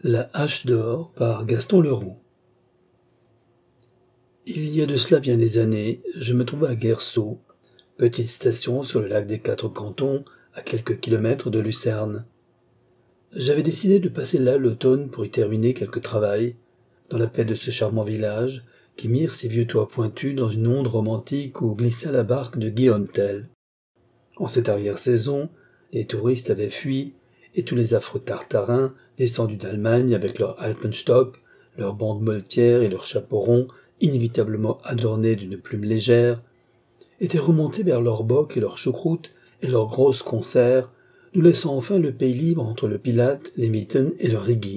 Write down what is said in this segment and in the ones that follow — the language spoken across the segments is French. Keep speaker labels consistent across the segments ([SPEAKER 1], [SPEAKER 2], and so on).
[SPEAKER 1] La hache d'or par Gaston Leroux. Il y a de cela bien des années, je me trouvais à Guerceau, petite station sur le lac des Quatre Cantons, à quelques kilomètres de Lucerne. J'avais décidé de passer là l'automne pour y terminer quelque travail, dans la paix de ce charmant village, qui mire ses vieux toits pointus dans une onde romantique où glissa la barque de Guillaume Tell. En cette arrière-saison, les touristes avaient fui, et tous les affreux tartarins, descendus d'Allemagne avec leur alpenstock, leurs bandes moletières et leurs chapeaux ronds, inévitablement adornés d'une plume légère, étaient remontés vers leurs bocs et leurs choucroutes et leurs grosses conserves, nous laissant enfin le pays libre entre le Pilate, les Mitten et le Rigi.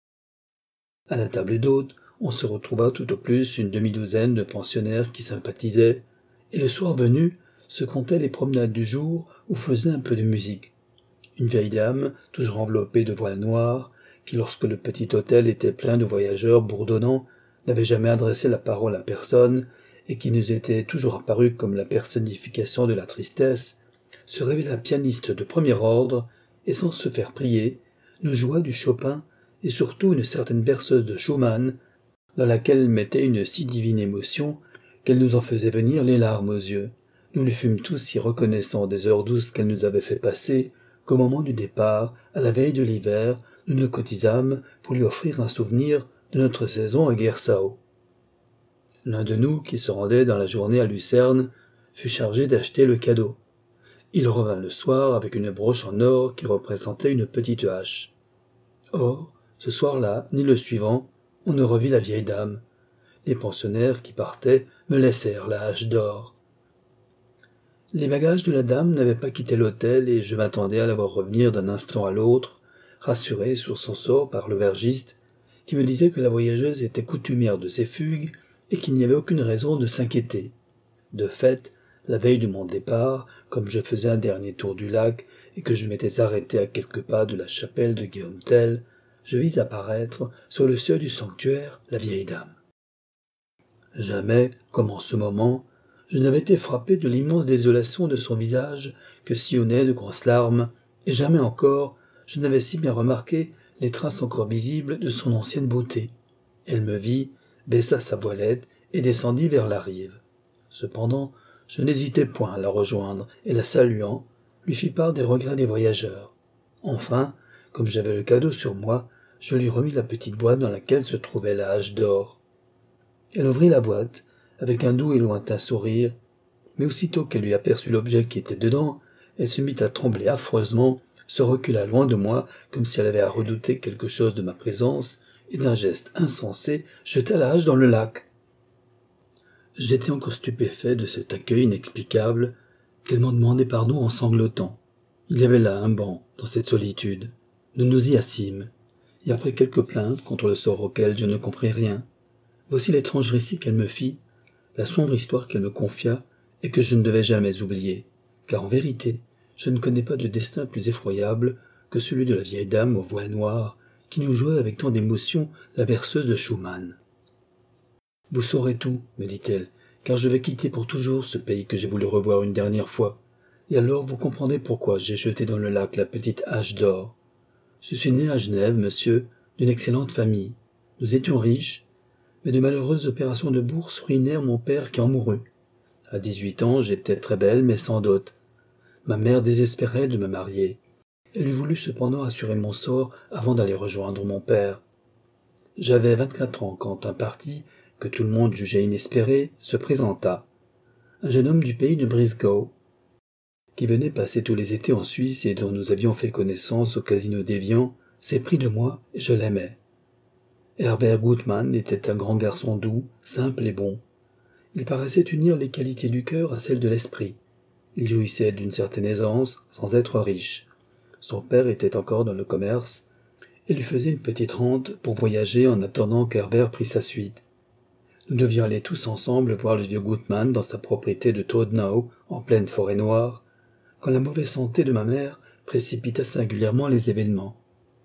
[SPEAKER 1] À la table d'hôte, on se retrouva tout au plus une demi-douzaine de pensionnaires qui sympathisaient, et le soir venu, se comptaient les promenades du jour ou faisaient un peu de musique. Une vieille dame, toujours enveloppée de voile noire, qui lorsque le petit hôtel était plein de voyageurs bourdonnants, n'avait jamais adressé la parole à personne, et qui nous était toujours apparue comme la personnification de la tristesse, se révéla pianiste de premier ordre, et sans se faire prier, nous joua du Chopin, et surtout une certaine berceuse de Schumann, dans laquelle elle mettait une si divine émotion qu'elle nous en faisait venir les larmes aux yeux. Nous lui fûmes tous si reconnaissants des heures douces qu'elle nous avait fait passer, qu'au moment du départ, à la veille de l'hiver, nous nous cotisâmes pour lui offrir un souvenir de notre saison à Guerceau. L'un de nous, qui se rendait dans la journée à Lucerne, fut chargé d'acheter le cadeau. Il revint le soir avec une broche en or qui représentait une petite hache. Or, ce soir-là, ni le suivant, on ne revit la vieille dame. Les pensionnaires qui partaient me laissèrent la hache d'or. Les bagages de la dame n'avaient pas quitté l'hôtel et je m'attendais à la voir revenir d'un instant à l'autre, rassuré sur son sort par l'aubergiste, qui me disait que la voyageuse était coutumière de ses fugues et qu'il n'y avait aucune raison de s'inquiéter. De fait, la veille de mon départ, comme je faisais un dernier tour du lac et que je m'étais arrêté à quelques pas de la chapelle de Guillaume Tell, je vis apparaître, sur le seuil du sanctuaire, la vieille dame. Jamais, comme en ce moment, je n'avais été frappé de l'immense désolation de son visage que sillonnaient de grosses larmes, et jamais encore je n'avais si bien remarqué les traces encore visibles de son ancienne beauté. Elle me vit, baissa sa voilette et descendit vers la rive. Cependant, je n'hésitai point à la rejoindre, et la saluant, lui fis part des regrets des voyageurs. Enfin, comme j'avais le cadeau sur moi, je lui remis la petite boîte dans laquelle se trouvait la hache d'or. Elle ouvrit la boîte, avec un doux et lointain sourire, mais aussitôt qu'elle eut aperçu l'objet qui était dedans, elle se mit à trembler affreusement, se recula loin de moi, comme si elle avait à redouter quelque chose de ma présence, et d'un geste insensé, jeta la hache dans le lac. J'étais encore stupéfait de cet accueil inexplicable, qu'elle m'en demandait pardon en sanglotant. Il y avait là un banc, dans cette solitude. Nous nous y assîmes, et après quelques plaintes contre le sort auquel je ne compris rien, voici l'étrange récit qu'elle me fit, la sombre histoire qu'elle me confia, et que je ne devais jamais oublier, car en vérité, je ne connais pas de destin plus effroyable que celui de la vieille dame au voile noir, qui nous jouait avec tant d'émotion la berceuse de Schumann. « Vous saurez tout, me dit-elle, car je vais quitter pour toujours ce pays que j'ai voulu revoir une dernière fois, et alors vous comprendrez pourquoi j'ai jeté dans le lac la petite hache d'or. Je suis né à Genève, monsieur, d'une excellente famille. Nous étions riches, mais de malheureuses opérations de bourse ruinèrent mon père qui en mourut. À 18 ans, j'étais très belle, mais sans dot. Ma mère désespérait de me marier. Elle eût voulu cependant assurer mon sort avant d'aller rejoindre mon père. J'avais 24 ans quand un parti, que tout le monde jugeait inespéré, se présenta. Un jeune homme du pays de Brisgau, qui venait passer tous les étés en Suisse et dont nous avions fait connaissance au casino d'Évian, s'éprit de moi et je l'aimais. Herbert Gutmann était un grand garçon doux, simple et bon. Il paraissait unir les qualités du cœur à celles de l'esprit. Il jouissait d'une certaine aisance, sans être riche. Son père était encore dans le commerce, et lui faisait une petite rente pour voyager en attendant qu'Herbert prît sa suite. Nous devions aller tous ensemble voir le vieux Gutmann dans sa propriété de Todnau, en pleine forêt noire, quand la mauvaise santé de ma mère précipita singulièrement les événements.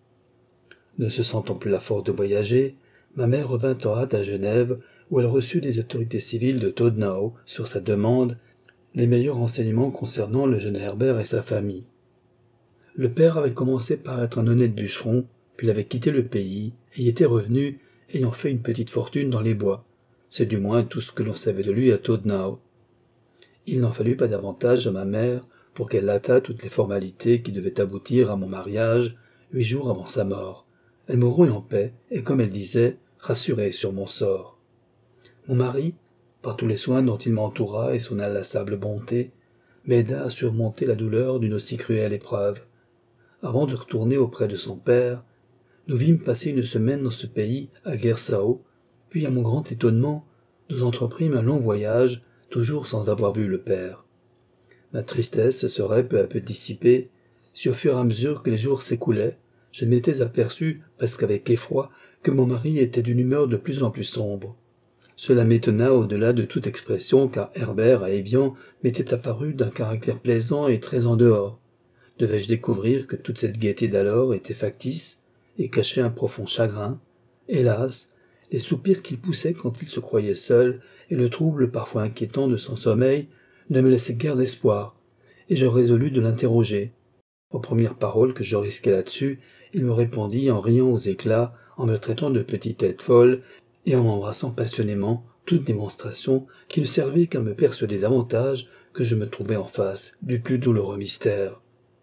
[SPEAKER 1] Ne se sentant plus la force de voyager, ma mère revint en hâte à Genève, où elle reçut des autorités civiles de Todnau, sur sa demande, les meilleurs renseignements concernant le jeune Herbert et sa famille. Le père avait commencé par être un honnête bûcheron, puis il avait quitté le pays et y était revenu, ayant fait une petite fortune dans les bois. C'est du moins tout ce que l'on savait de lui à Todnau. Il n'en fallut pas davantage à ma mère pour qu'elle hâtât toutes les formalités qui devaient aboutir à mon mariage 8 jours avant sa mort. Elle mourut en paix et, comme elle disait, rassurée sur mon sort. Mon mari, par tous les soins dont il m'entoura et son inlassable bonté, m'aida à surmonter la douleur d'une aussi cruelle épreuve. Avant de retourner auprès de son père, nous vîmes passer une semaine dans ce pays, à Gersau, puis, à mon grand étonnement, nous entreprîmes un long voyage, toujours sans avoir vu le père. Ma tristesse se serait peu à peu dissipée, si au fur et à mesure que les jours s'écoulaient, je m'étais aperçu, presque avec effroi, que mon mari était d'une humeur de plus en plus sombre. Cela m'étonna au-delà de toute expression, car Herbert, à Évian, m'était apparu d'un caractère plaisant et très en dehors. Devais-je découvrir que toute cette gaieté d'alors était factice et cachait un profond chagrin? Hélas, les soupirs qu'il poussait quand il se croyait seul et le trouble parfois inquiétant de son sommeil ne me laissaient guère d'espoir, et je résolus de l'interroger. Aux premières paroles que je risquai là-dessus, il me répondit en riant aux éclats, en me traitant de petite tête folle et en m'embrassant passionnément, toute démonstration qui ne servait qu'à me persuader davantage que je me trouvais en face du plus douloureux mystère.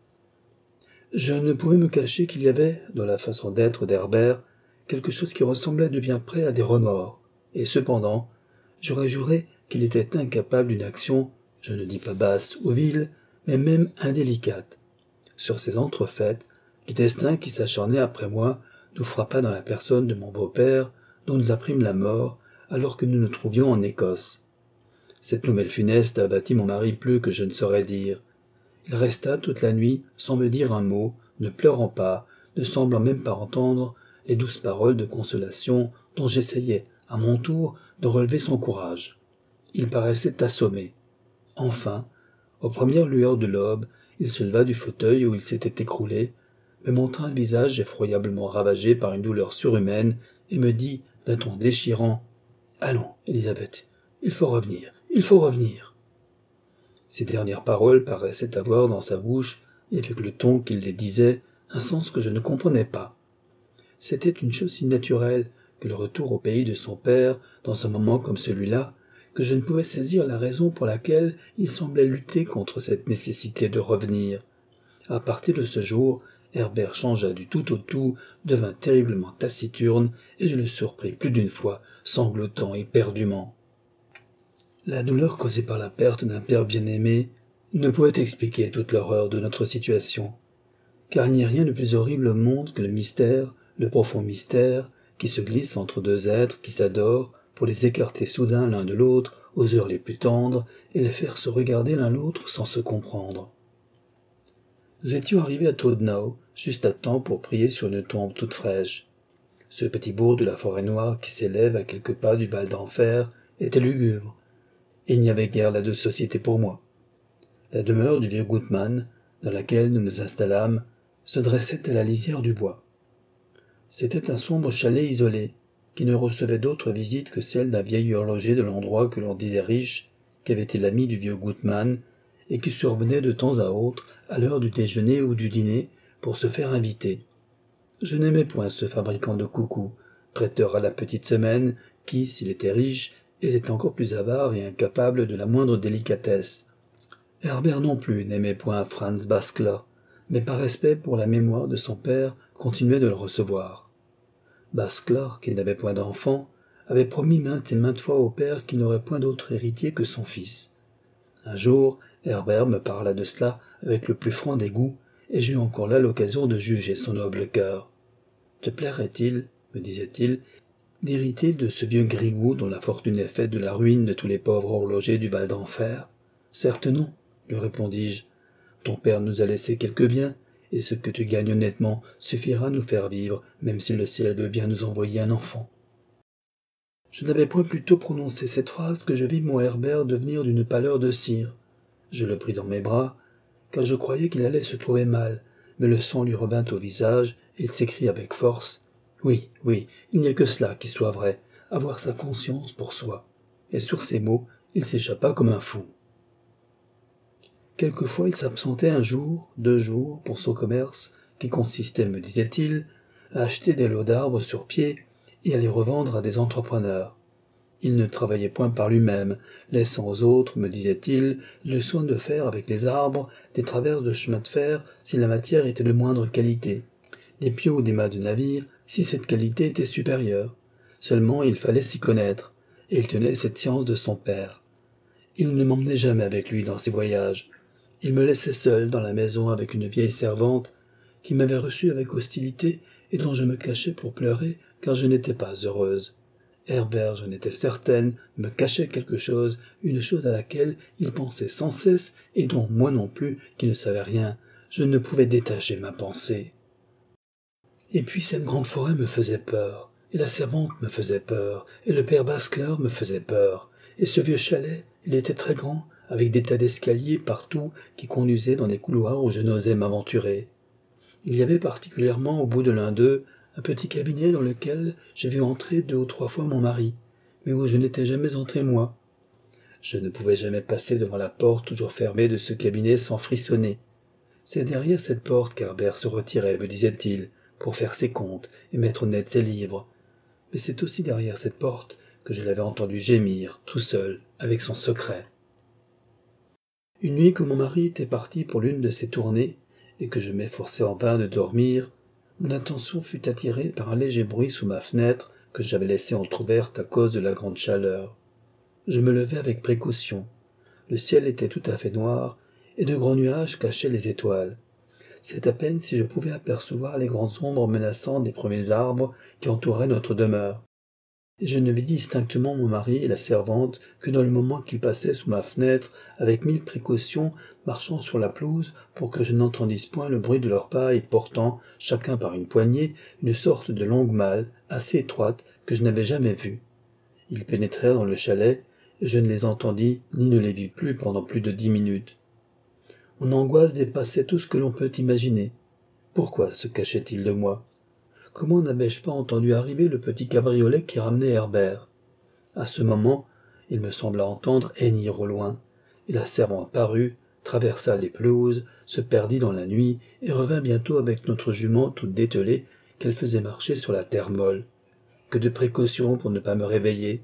[SPEAKER 1] Je ne pouvais me cacher qu'il y avait, dans la façon d'être d'Herbert, quelque chose qui ressemblait de bien près à des remords, et cependant, j'aurais juré qu'il était incapable d'une action, je ne dis pas basse ou vile, mais même indélicate. Sur ces entrefaites, le destin qui s'acharnait après moi nous frappa dans la personne de mon beau-père, dont nous apprîmes la mort, alors que nous nous trouvions en Écosse. Cette nouvelle funeste abattit mon mari plus que je ne saurais dire. Il resta toute la nuit sans me dire un mot, ne pleurant pas, ne semblant même pas entendre les douces paroles de consolation dont j'essayais, à mon tour, de relever son courage. Il paraissait assommé. Enfin, aux premières lueurs de l'aube, il se leva du fauteuil où il s'était écroulé, me montra un visage effroyablement ravagé par une douleur surhumaine et me dit d'un ton déchirant « Allons, Élisabeth, il faut revenir, il faut revenir !» Ces dernières paroles paraissaient avoir dans sa bouche, et avec le ton qu'il les disait, un sens que je ne comprenais pas. C'était une chose si naturelle que le retour au pays de son père, dans un moment comme celui-là, que je ne pouvais saisir la raison pour laquelle il semblait lutter contre cette nécessité de revenir. À partir de ce jour, Herbert changea du tout au tout, devint terriblement taciturne, et je le surpris plus d'une fois, sanglotant éperdument. La douleur causée par la perte d'un père bien-aimé ne pouvait expliquer toute l'horreur de notre situation, car il n'y a rien de plus horrible au monde que le mystère, le profond mystère, qui se glisse entre deux êtres qui s'adorent pour les écarter soudain l'un de l'autre aux heures les plus tendres et les faire se regarder l'un l'autre sans se comprendre. Nous étions arrivés à Todnau, juste à temps pour prier sur une tombe toute fraîche. Ce petit bourg de la forêt noire qui s'élève à quelques pas du Val d'Enfer était lugubre, et il n'y avait guère là de société pour moi. La demeure du vieux Gutmann, dans laquelle nous nous installâmes, se dressait à la lisière du bois. C'était un sombre chalet isolé, qui ne recevait d'autres visites que celles d'un vieil horloger de l'endroit que l'on disait riche, qui avait été l'ami du vieux Gutmann, et qui survenait de temps à autre, à l'heure du déjeuner ou du dîner, pour se faire inviter. Je n'aimais point ce fabricant de coucous, prêteur à la petite semaine, qui, s'il était riche, était encore plus avare et incapable de la moindre délicatesse. Herbert non plus n'aimait point Franz Baskler, mais par respect pour la mémoire de son père, continuait de le recevoir. Baskler, qui n'avait point d'enfant, avait promis maintes et maintes fois au père qu'il n'aurait point d'autre héritier que son fils. Un jour, Herbert me parla de cela avec le plus franc dégoût, et j'eus encore là l'occasion de juger son noble cœur. « Te plairait-il, me disait-il, d'hériter de ce vieux grigou dont la fortune est faite de la ruine de tous les pauvres horlogers du Val d'Enfer ? » « Certes non, lui répondis-je. Ton père nous a laissé quelques biens, et ce que tu gagnes honnêtement suffira à nous faire vivre, même si le ciel veut bien nous envoyer un enfant. » Je n'avais point plus tôt prononcé cette phrase que je vis mon Herbert devenir d'une pâleur de cire. Je le pris dans mes bras, car je croyais qu'il allait se trouver mal, mais le sang lui revint au visage, et il s'écria avec force « Oui, oui, il n'y a que cela qui soit vrai, avoir sa conscience pour soi. » Et sur ces mots, il s'échappa comme un fou. Quelquefois il s'absentait un jour, 2 jours, pour son commerce, qui consistait, me disait-il, à acheter des lots d'arbres sur pied et à les revendre à des entrepreneurs. Il ne travaillait point par lui-même, laissant aux autres, me disait-il, le soin de faire avec les arbres des traverses de chemin de fer si la matière était de moindre qualité, des pieux ou des mâts de navire si cette qualité était supérieure. Seulement il fallait s'y connaître, et il tenait cette science de son père. Il ne m'emmenait jamais avec lui dans ses voyages. Il me laissait seul dans la maison avec une vieille servante qui m'avait reçu avec hostilité et dont je me cachais pour pleurer car je n'étais pas heureuse. Herbert, j'en étais certaine, me cachait quelque chose, une chose à laquelle il pensait sans cesse et dont moi non plus, qui ne savais rien, je ne pouvais détacher ma pensée. Et puis cette grande forêt me faisait peur, et la servante me faisait peur, et le père Bascleur me faisait peur, et ce vieux chalet, il était très grand, avec des tas d'escaliers partout qui conduisaient dans des couloirs où je n'osais m'aventurer. Il y avait particulièrement au bout de l'un d'eux un petit cabinet dans lequel j'ai vu entrer 2 ou 3 fois mon mari, mais où je n'étais jamais entré moi. Je ne pouvais jamais passer devant la porte toujours fermée de ce cabinet sans frissonner. C'est derrière cette porte qu'Herbert se retirait, me disait-il, pour faire ses comptes et mettre net ses livres. Mais c'est aussi derrière cette porte que je l'avais entendu gémir, tout seul, avec son secret. Une nuit que mon mari était parti pour l'une de ses tournées, et que je m'efforçais en vain de dormir, mon attention fut attirée par un léger bruit sous ma fenêtre que j'avais laissée entr'ouverte à cause de la grande chaleur. Je me levai avec précaution. Le ciel était tout à fait noir, et de grands nuages cachaient les étoiles. C'est à peine si je pouvais apercevoir les grandes ombres menaçantes des premiers arbres qui entouraient notre demeure. Et je ne vis distinctement mon mari et la servante que dans le moment qu'ils passaient sous ma fenêtre, avec 1000 précautions, marchant sur la pelouse pour que je n'entendisse point le bruit de leurs pas et portant, chacun par une poignée, une sorte de longue malle, assez étroite, que je n'avais jamais vue. Ils pénétrèrent dans le chalet, et je ne les entendis ni ne les vis plus pendant plus de 10 minutes. Mon angoisse dépassait tout ce que l'on peut imaginer. Pourquoi se cachait-il de moi ? Comment n'avais-je pas entendu arriver le petit cabriolet qui ramenait Herbert ? À ce moment, il me sembla entendre hennir au loin, et la servante parut, traversa les pelouses, se perdit dans la nuit, et revint bientôt avec notre jument toute dételée qu'elle faisait marcher sur la terre molle. Que de précautions pour ne pas me réveiller.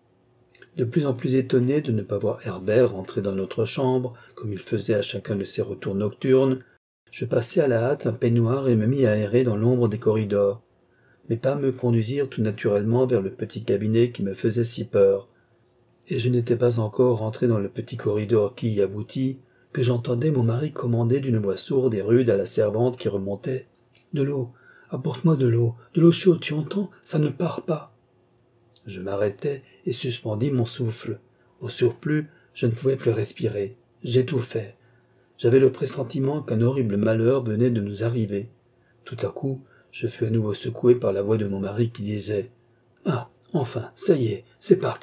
[SPEAKER 1] De plus en plus étonné de ne pas voir Herbert rentrer dans notre chambre, comme il faisait à chacun de ses retours nocturnes, je passai à la hâte un peignoir et me mis à errer dans l'ombre des corridors. Mes pas me conduisirent tout naturellement vers le petit cabinet qui me faisait si peur. Et je n'étais pas encore rentré dans le petit corridor qui y aboutit, que j'entendais mon mari commander d'une voix sourde et rude à la servante qui remontait. « De l'eau, apporte-moi de l'eau chaude, tu entends, ça ne part pas. » Je m'arrêtai et suspendis mon souffle. Au surplus, je ne pouvais plus respirer. J'étouffais. J'avais le pressentiment qu'un horrible malheur venait de nous arriver. Tout à coup, je fus à nouveau secoué par la voix de mon mari qui disait « Ah, enfin, ça y est, c'est parti !»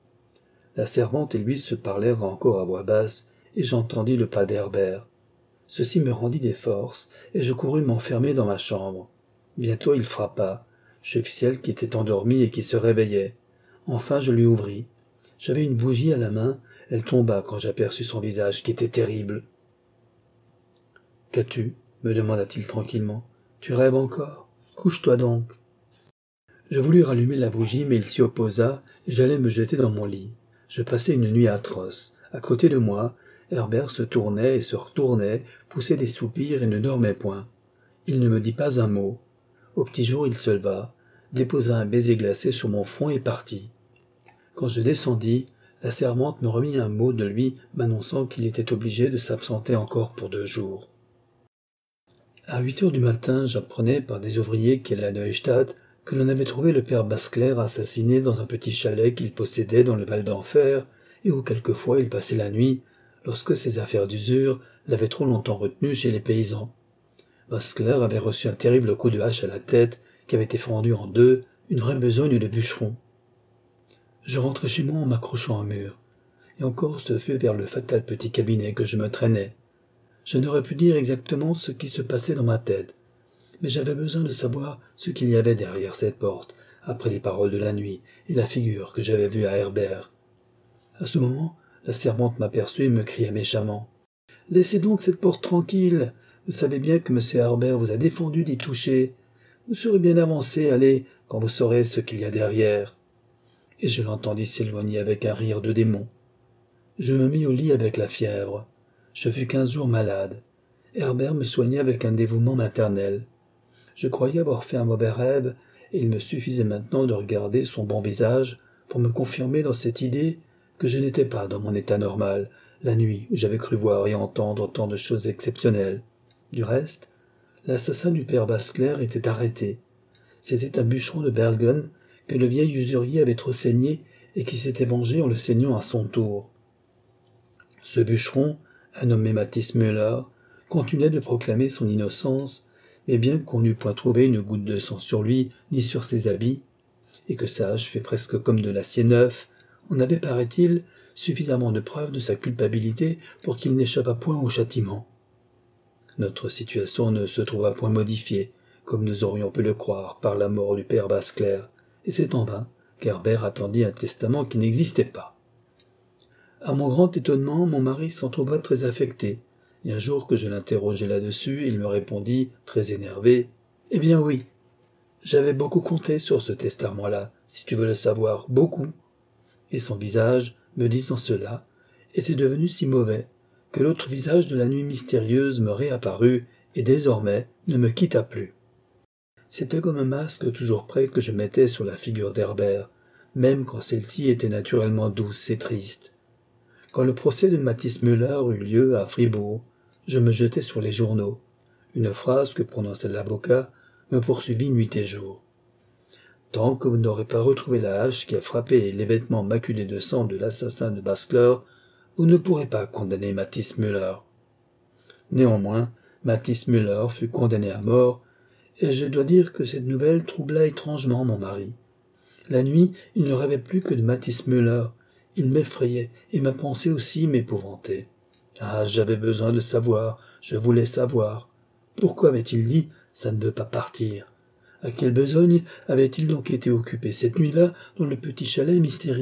[SPEAKER 1] La servante et lui se parlèrent encore à voix basse, et j'entendis le pas d'Herbert. Ceci me rendit des forces, et je courus m'enfermer dans ma chambre. Bientôt il frappa. Je vis celle qui était endormie et qui se réveillait. Enfin je lui ouvris. J'avais une bougie à la main, elle tomba quand j'aperçus son visage qui était terrible. « Qu'as-tu » me demanda-t-il tranquillement. « Tu rêves encore ? Couche-toi donc. » Je voulus rallumer la bougie, mais il s'y opposa, et j'allais me jeter dans mon lit. Je passai une nuit atroce. À côté de moi, Herbert se tournait et se retournait, poussait des soupirs et ne dormait point. Il ne me dit pas un mot. Au petit jour, il se leva, déposa un baiser glacé sur mon front et partit. Quand je descendis, la servante me remit un mot de lui m'annonçant qu'il était obligé de s'absenter encore pour 2 jours. À 8 heures du matin, j'apprenais par des ouvriers qui allaient à Neustadt que l'on avait trouvé le père Basclère assassiné dans un petit chalet qu'il possédait dans le Val d'Enfer et où quelquefois il passait la nuit lorsque ses affaires d'usure l'avaient trop longtemps retenu chez les paysans. Basclère avait reçu un terrible coup de hache à la tête qui avait été fendu en 2, une vraie besogne de bûcheron. Je rentrai chez moi en m'accrochant au mur, et encore ce fut vers le fatal petit cabinet que je me traînais. Je n'aurais pu dire exactement ce qui se passait dans ma tête, mais j'avais besoin de savoir ce qu'il y avait derrière cette porte, après les paroles de la nuit et la figure que j'avais vue à Herbert. À ce moment, la servante m'aperçut et me cria méchamment. « Laissez donc cette porte tranquille. Vous savez bien que M. Herbert vous a défendu d'y toucher. Vous serez bien avancé, allez, quand vous saurez ce qu'il y a derrière. » Et je l'entendis s'éloigner avec un rire de démon. Je me mis au lit avec la fièvre. Je fus 15 jours malade. Herbert me soignait avec un dévouement maternel. Je croyais avoir fait un mauvais rêve, et il me suffisait maintenant de regarder son bon visage pour me confirmer dans cette idée que je n'étais pas dans mon état normal, la nuit où j'avais cru voir et entendre tant de choses exceptionnelles. Du reste, l'assassin du père Basclair était arrêté. C'était un bûcheron de Bergen que le vieil usurier avait trop saigné et qui s'était vengé en le saignant à son tour. Ce bûcheron, un nommé Mathis Müller, continuait de proclamer son innocence, mais bien qu'on n'eût point trouvé une goutte de sang sur lui ni sur ses habits, et que sa hache fait presque comme de l'acier neuf, on avait, paraît-il, suffisamment de preuves de sa culpabilité pour qu'il n'échappât point au châtiment. Notre situation ne se trouva point modifiée, comme nous aurions pu le croire, par la mort du père Basclair, et c'est en vain qu'Herbert attendit un testament qui n'existait pas. À mon grand étonnement, mon mari s'en trouva très affecté, et un jour que je l'interrogeai là-dessus, il me répondit, très énervé, « Eh bien oui, j'avais beaucoup compté sur ce testament-là, si tu veux le savoir, beaucoup. » Et son visage, me disant cela, était devenu si mauvais que l'autre visage de la nuit mystérieuse me réapparut et désormais ne me quitta plus. C'était comme un masque toujours prêt que je mettais sur la figure d'Herbert, même quand celle-ci était naturellement douce et triste. Quand le procès de Mathis Müller eut lieu à Fribourg, je me jetai sur les journaux. Une phrase que prononça l'avocat me poursuivit nuit et jour. « Tant que vous n'aurez pas retrouvé la hache qui a frappé les vêtements maculés de sang de l'assassin de Basclair, vous ne pourrez pas condamner Mathis Müller. » Néanmoins, Mathis Müller fut condamné à mort, et je dois dire que cette nouvelle troubla étrangement mon mari. La nuit, il ne rêvait plus que de Mathis Müller. Il m'effrayait, et ma pensée aussi m'épouvantait. Ah, j'avais besoin de savoir, je voulais savoir. Pourquoi avait-il dit « ça ne veut pas partir » ? À quelle besogne avait-il donc été occupé cette nuit-là dans le petit chalet mystérieux ?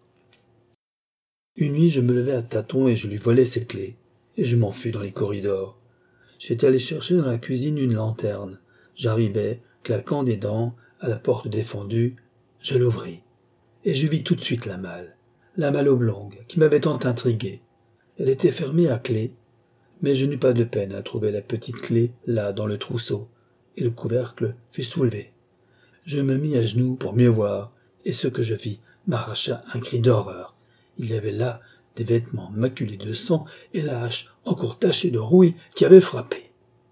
[SPEAKER 1] Une nuit, je me levai à tâtons et je lui volai ses clés, et je m'en fus dans les corridors. J'étais allé chercher dans la cuisine une lanterne. J'arrivai, claquant des dents, à la porte défendue. Je l'ouvris, et je vis tout de suite la malle oblongue, qui m'avait tant intrigué. Elle était fermée à clé, mais je n'eus pas de peine à trouver la petite clé là dans le trousseau, et le couvercle fut soulevé. Je me mis à genoux pour mieux voir, et ce que je vis m'arracha un cri d'horreur. Il y avait là des vêtements maculés de sang et la hache encore tachée de rouille qui avait frappé.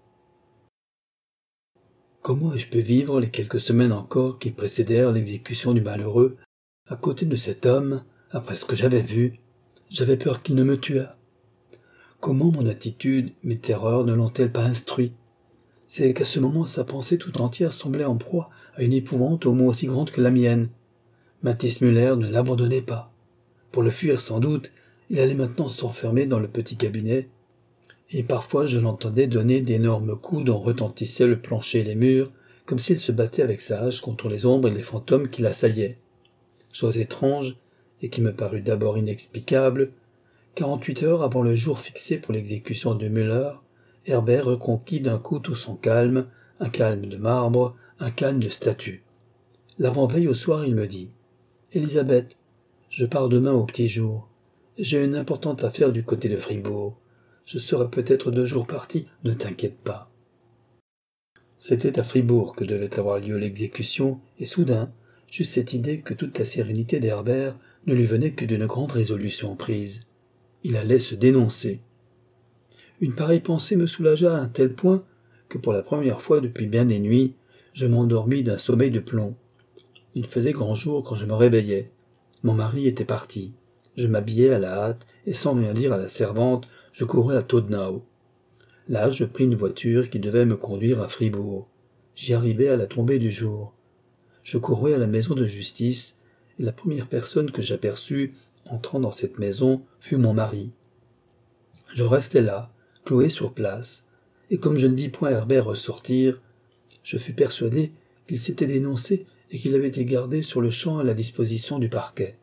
[SPEAKER 1] Comment ai-je pu vivre les quelques semaines encore qui précédèrent l'exécution du malheureux, à côté de cet homme, après ce que j'avais vu? J'avais peur qu'il ne me tuât. Comment mon attitude, mes terreurs ne l'ont-elles pas instruit? C'est qu'à ce moment sa pensée tout entière semblait en proie à une épouvante au moins aussi grande que la mienne. Mathis Müller ne l'abandonnait pas. Pour le fuir sans doute, il allait maintenant s'enfermer dans le petit cabinet, et parfois je l'entendais donner d'énormes coups dont retentissaient le plancher et les murs, comme s'il se battait avec sa hache contre les ombres et les fantômes qui l'assaillaient. Chose étrange, et qui me parut d'abord inexplicable, 48 heures avant le jour fixé pour l'exécution de Müller, Herbert reconquit d'un coup tout son calme, un calme de marbre, un calme de statue. L'avant-veille au soir, il me dit « Élisabeth, je pars demain au petit jour. J'ai une importante affaire du côté de Fribourg. Je serai peut-être 2 jours parti, ne t'inquiète pas. » C'était à Fribourg que devait avoir lieu l'exécution, et soudain, j'eus cette idée que toute la sérénité d'Herbert ne lui venait que d'une grande résolution prise. Il allait se dénoncer. Une pareille pensée me soulagea à un tel point que pour la première fois depuis bien des nuits, je m'endormis d'un sommeil de plomb. Il faisait grand jour quand je me réveillai. Mon mari était parti. Je m'habillai à la hâte et sans rien dire à la servante, je courus à Todnau. Là, je pris une voiture qui devait me conduire à Fribourg. J'y arrivai à la tombée du jour. Je courus à la maison de justice et la première personne que j'aperçus entrant dans cette maison fut mon mari. Je restai là, cloué sur place, et comme je ne vis point Herbert ressortir, je fus persuadé qu'il s'était dénoncé et qu'il avait été gardé sur le champ à la disposition du parquet.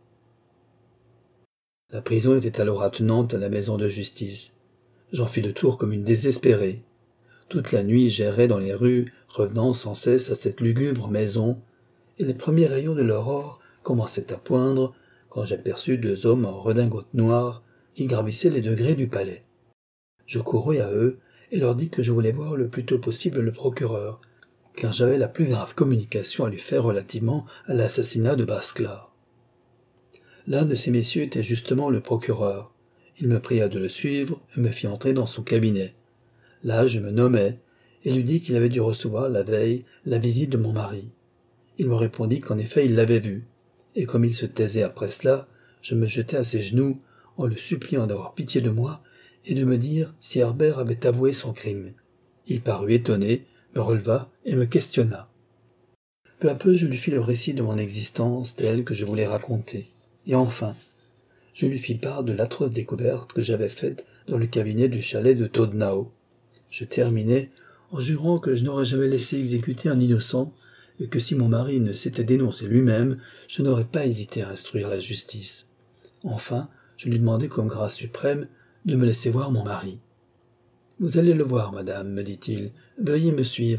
[SPEAKER 1] La prison était alors attenante à la maison de justice. J'en fis le tour comme une désespérée. Toute la nuit j'errai dans les rues, revenant sans cesse à cette lugubre maison, et les premiers rayons de l'aurore commençaient à poindre quand j'aperçus 2 hommes en redingote noire qui gravissaient les degrés du palais. Je courus à eux et leur dis que je voulais voir le plus tôt possible le procureur, car j'avais la plus grave communication à lui faire relativement à l'assassinat de Basclar. L'un de ces messieurs était justement le procureur. Il me pria de le suivre et me fit entrer dans son cabinet. Là, je me nommai et lui dis qu'il avait dû recevoir la veille la visite de mon mari. Il me répondit qu'en effet il l'avait vue, et comme il se taisait après cela, je me jetai à ses genoux en le suppliant d'avoir pitié de moi et de me dire si Herbert avait avoué son crime. Il parut étonné, me releva et me questionna. Peu à peu je lui fis le récit de mon existence telle que je voulais raconter, et enfin, je lui fis part de l'atroce découverte que j'avais faite dans le cabinet du chalet de Todnau. Je terminai en jurant que je n'aurais jamais laissé exécuter un innocent, et que si mon mari ne s'était dénoncé lui-même, je n'aurais pas hésité à instruire la justice. Enfin, je lui demandai comme grâce suprême de me laisser voir mon mari. « Vous allez le voir, madame, me dit-il, veuillez me suivre. »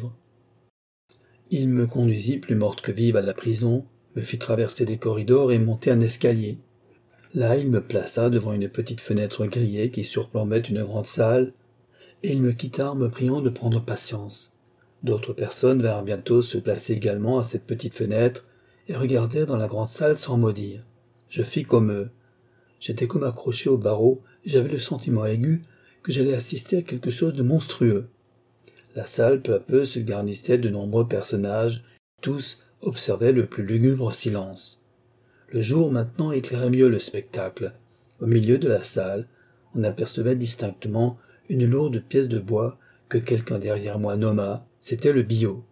[SPEAKER 1] Il me conduisit plus morte que vive à la prison, me fit traverser des corridors et monter un escalier. Là, il me plaça devant une petite fenêtre grillée qui surplombait une grande salle, et il me quitta en me priant de prendre patience. D'autres personnes vinrent bientôt se placer également à cette petite fenêtre et regardèrent dans la grande salle sans mot dire. Je fis comme eux. J'étais comme accroché au barreau et j'avais le sentiment aigu que j'allais assister à quelque chose de monstrueux. La salle peu à peu se garnissait de nombreux personnages, tous observaient le plus lugubre silence. Le jour maintenant éclairait mieux le spectacle. Au milieu de la salle, on apercevait distinctement une lourde pièce de bois que quelqu'un derrière moi nomma, c'était le billot.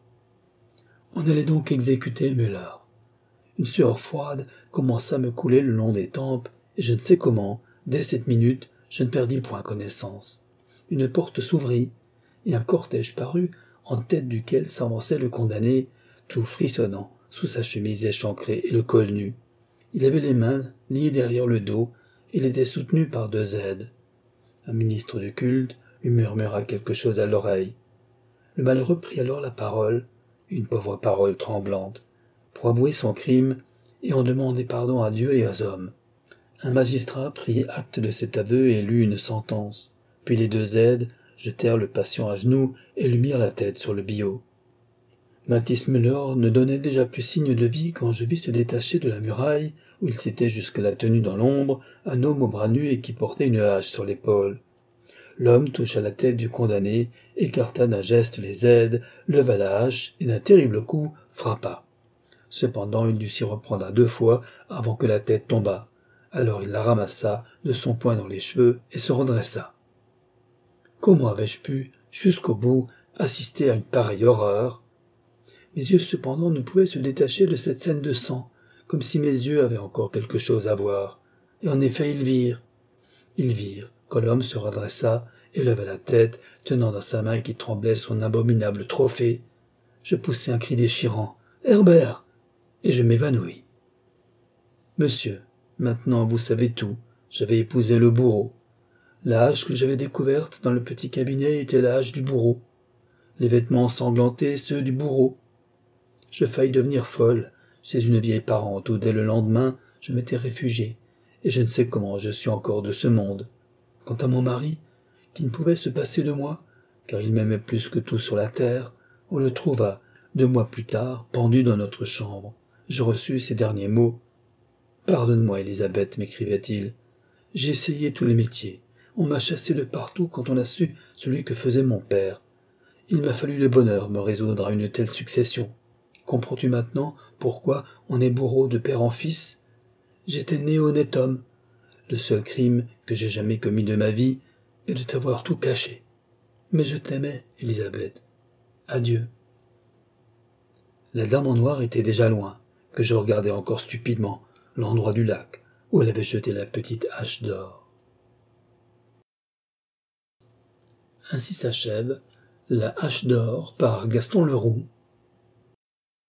[SPEAKER 1] On allait donc exécuter Müller. Une sueur froide commença à me couler le long des tempes, et je ne sais comment, dès cette minute, je ne perdis point connaissance. Une porte s'ouvrit, et un cortège parut, en tête duquel s'avançait le condamné, tout frissonnant, sous sa chemise échancrée et le col nu. Il avait les mains liées derrière le dos, et il était soutenu par 2 aides. Un ministre du culte lui murmura quelque chose à l'oreille. Le malheureux prit alors la parole, une pauvre parole tremblante, pour avouer son crime et en demander pardon à Dieu et aux hommes. Un magistrat prit acte de cet aveu et lut une sentence. Puis les 2 aides jetèrent le patient à genoux et lui mirent la tête sur le billot. Mathis Müller ne donnait déjà plus signe de vie quand je vis se détacher de la muraille, où il s'était jusque-là tenu dans l'ombre, un homme aux bras nus et qui portait une hache sur l'épaule. L'homme toucha la tête du condamné, écarta d'un geste les aides, leva la hache et d'un terrible coup frappa. Cependant il dut s'y reprendre à 2 fois avant que la tête tombât. Alors il la ramassa de son poing dans les cheveux et se redressa. Comment avais-je pu, jusqu'au bout, assister à une pareille horreur? Mes yeux cependant ne pouvaient se détacher de cette scène de sang, comme si mes yeux avaient encore quelque chose à voir. Et en effet ils virent, quand l'homme se redressa et leva la tête, tenant dans sa main qui tremblait son abominable trophée. Je poussai un cri déchirant. « Herbert !» et je m'évanouis. Monsieur, maintenant vous savez tout. J'avais épousé le bourreau. La hache que j'avais découverte dans le petit cabinet était la hache du bourreau. Les vêtements ensanglantés, ceux du bourreau. Je faillis devenir folle chez une vieille parente où dès le lendemain je m'étais réfugié, et je ne sais comment je suis encore de ce monde. Quant à mon mari, qui ne pouvait se passer de moi, car il m'aimait plus que tout sur la terre, on le trouva, 2 mois plus tard, pendu dans notre chambre. Je reçus ces derniers mots. « Pardonne-moi, Élisabeth, m'écrivait-il. J'ai essayé tous les métiers. On m'a chassé de partout quand on a su celui que faisait mon père. Il m'a fallu le bonheur me résoudre à une telle succession. Comprends-tu maintenant pourquoi on est bourreau de père en fils? J'étais né honnête homme. Le seul crime que j'ai jamais commis de ma vie est de t'avoir tout caché. Mais je t'aimais, Élisabeth. Adieu. » La dame en noir était déjà loin, que je regardais encore stupidement l'endroit du lac où elle avait jeté la petite hache d'or. Ainsi s'achève La hache d'or par Gaston Leroux.